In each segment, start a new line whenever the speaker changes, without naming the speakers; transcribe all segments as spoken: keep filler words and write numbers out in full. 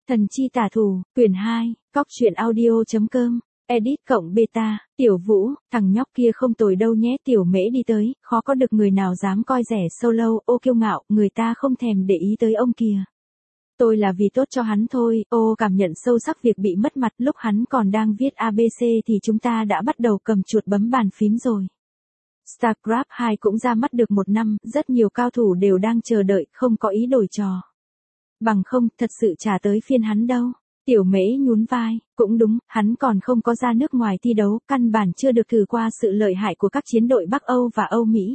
Thần chi tả thủ, quyển hai, cóc truyện audio.com, edit cộng beta, Tiểu Vũ, thằng nhóc kia không tồi đâu nhé. Tiểu Mễ đi tới, khó có được người nào dám coi rẻ Solo, ô kiêu ngạo, người ta không thèm để ý tới ông kìa. Tôi là vì tốt cho hắn thôi, ô cảm nhận sâu sắc việc bị mất mặt. Lúc hắn còn đang viết a bê xê thì chúng ta đã bắt đầu cầm chuột bấm bàn phím rồi. StarCraft hai cũng ra mắt được một năm, rất nhiều cao thủ đều đang chờ đợi, không có ý đổi trò. Bằng không, thật sự chả tới phiên hắn đâu. Tiểu Mễ nhún vai, cũng đúng, hắn còn không có ra nước ngoài thi đấu, căn bản chưa được thử qua sự lợi hại của các chiến đội Bắc Âu và Âu Mỹ.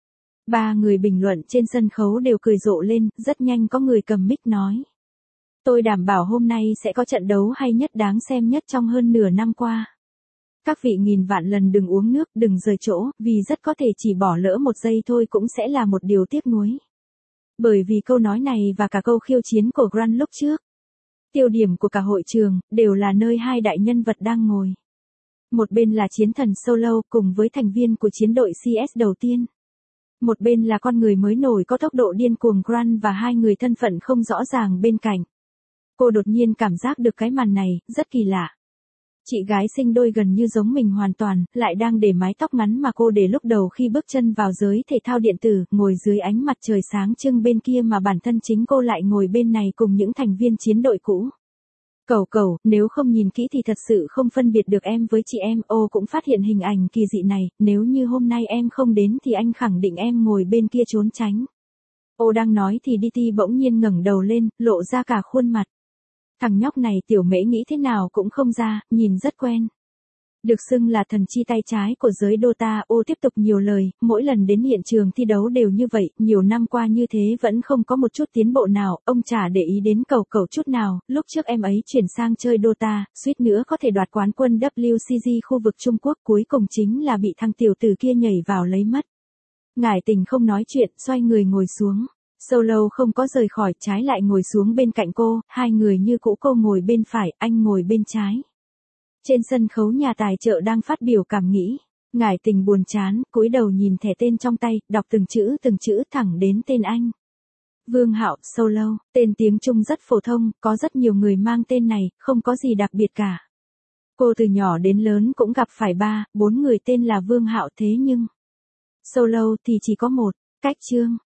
Ba người bình luận trên sân khấu đều cười rộ lên, rất nhanh có người cầm mic nói. Tôi đảm bảo hôm nay sẽ có trận đấu hay nhất, đáng xem nhất trong hơn nửa năm qua. Các vị nghìn vạn lần đừng uống nước, đừng rời chỗ, vì rất có thể chỉ bỏ lỡ một giây thôi cũng sẽ là một điều tiếc nuối. Bởi vì câu nói này và cả câu khiêu chiến của Grant lúc trước, tiêu điểm của cả hội trường, đều là nơi hai đại nhân vật đang ngồi. Một bên là chiến thần Solo cùng với thành viên của chiến đội xê ét đầu tiên. Một bên là con người mới nổi có tốc độ điên cuồng Grant và hai người thân phận không rõ ràng bên cạnh. Cô đột nhiên cảm giác được cái màn này, rất kỳ lạ. Chị gái sinh đôi gần như giống mình hoàn toàn, lại đang để mái tóc ngắn mà cô để lúc đầu khi bước chân vào giới thể thao điện tử, ngồi dưới ánh mặt trời sáng trưng bên kia mà bản thân chính cô lại ngồi bên này cùng những thành viên chiến đội cũ. Cẩu cẩu, nếu không nhìn kỹ thì thật sự không phân biệt được em với chị em. Ô cũng phát hiện hình ảnh kỳ dị này, nếu như hôm nay em không đến thì anh khẳng định em ngồi bên kia trốn tránh. Ô đang nói thì đê tê bỗng nhiên ngẩng đầu lên, lộ ra cả khuôn mặt. Thằng nhóc này Tiểu Mễ nghĩ thế nào cũng không ra, nhìn rất quen. Được xưng là thần chi tay trái của giới Dota, ô tiếp tục nhiều lời, mỗi lần đến hiện trường thi đấu đều như vậy, nhiều năm qua như thế vẫn không có một chút tiến bộ nào, ông chả để ý đến Cẩu Cẩu chút nào. Lúc trước em ấy chuyển sang chơi Dota, suýt nữa có thể đoạt quán quân W C G khu vực Trung Quốc, cuối cùng chính là bị thằng tiểu tử kia nhảy vào lấy mất. Ngải Tình không nói chuyện, xoay người ngồi xuống. Solo không có rời khỏi, trái lại ngồi xuống bên cạnh cô, hai người như cũ, cô ngồi bên phải, anh ngồi bên trái. Trên sân khấu nhà tài trợ đang phát biểu cảm nghĩ. Ngải Tình buồn chán, cúi đầu nhìn thẻ tên trong tay, đọc từng chữ từng chữ thẳng đến tên anh. Vương Hạo, Solo, tên tiếng Trung rất phổ thông, có rất nhiều người mang tên này, không có gì đặc biệt cả. Cô từ nhỏ đến lớn cũng gặp phải ba, bốn người tên là Vương Hạo, thế nhưng Solo thì chỉ có một. Cách chương,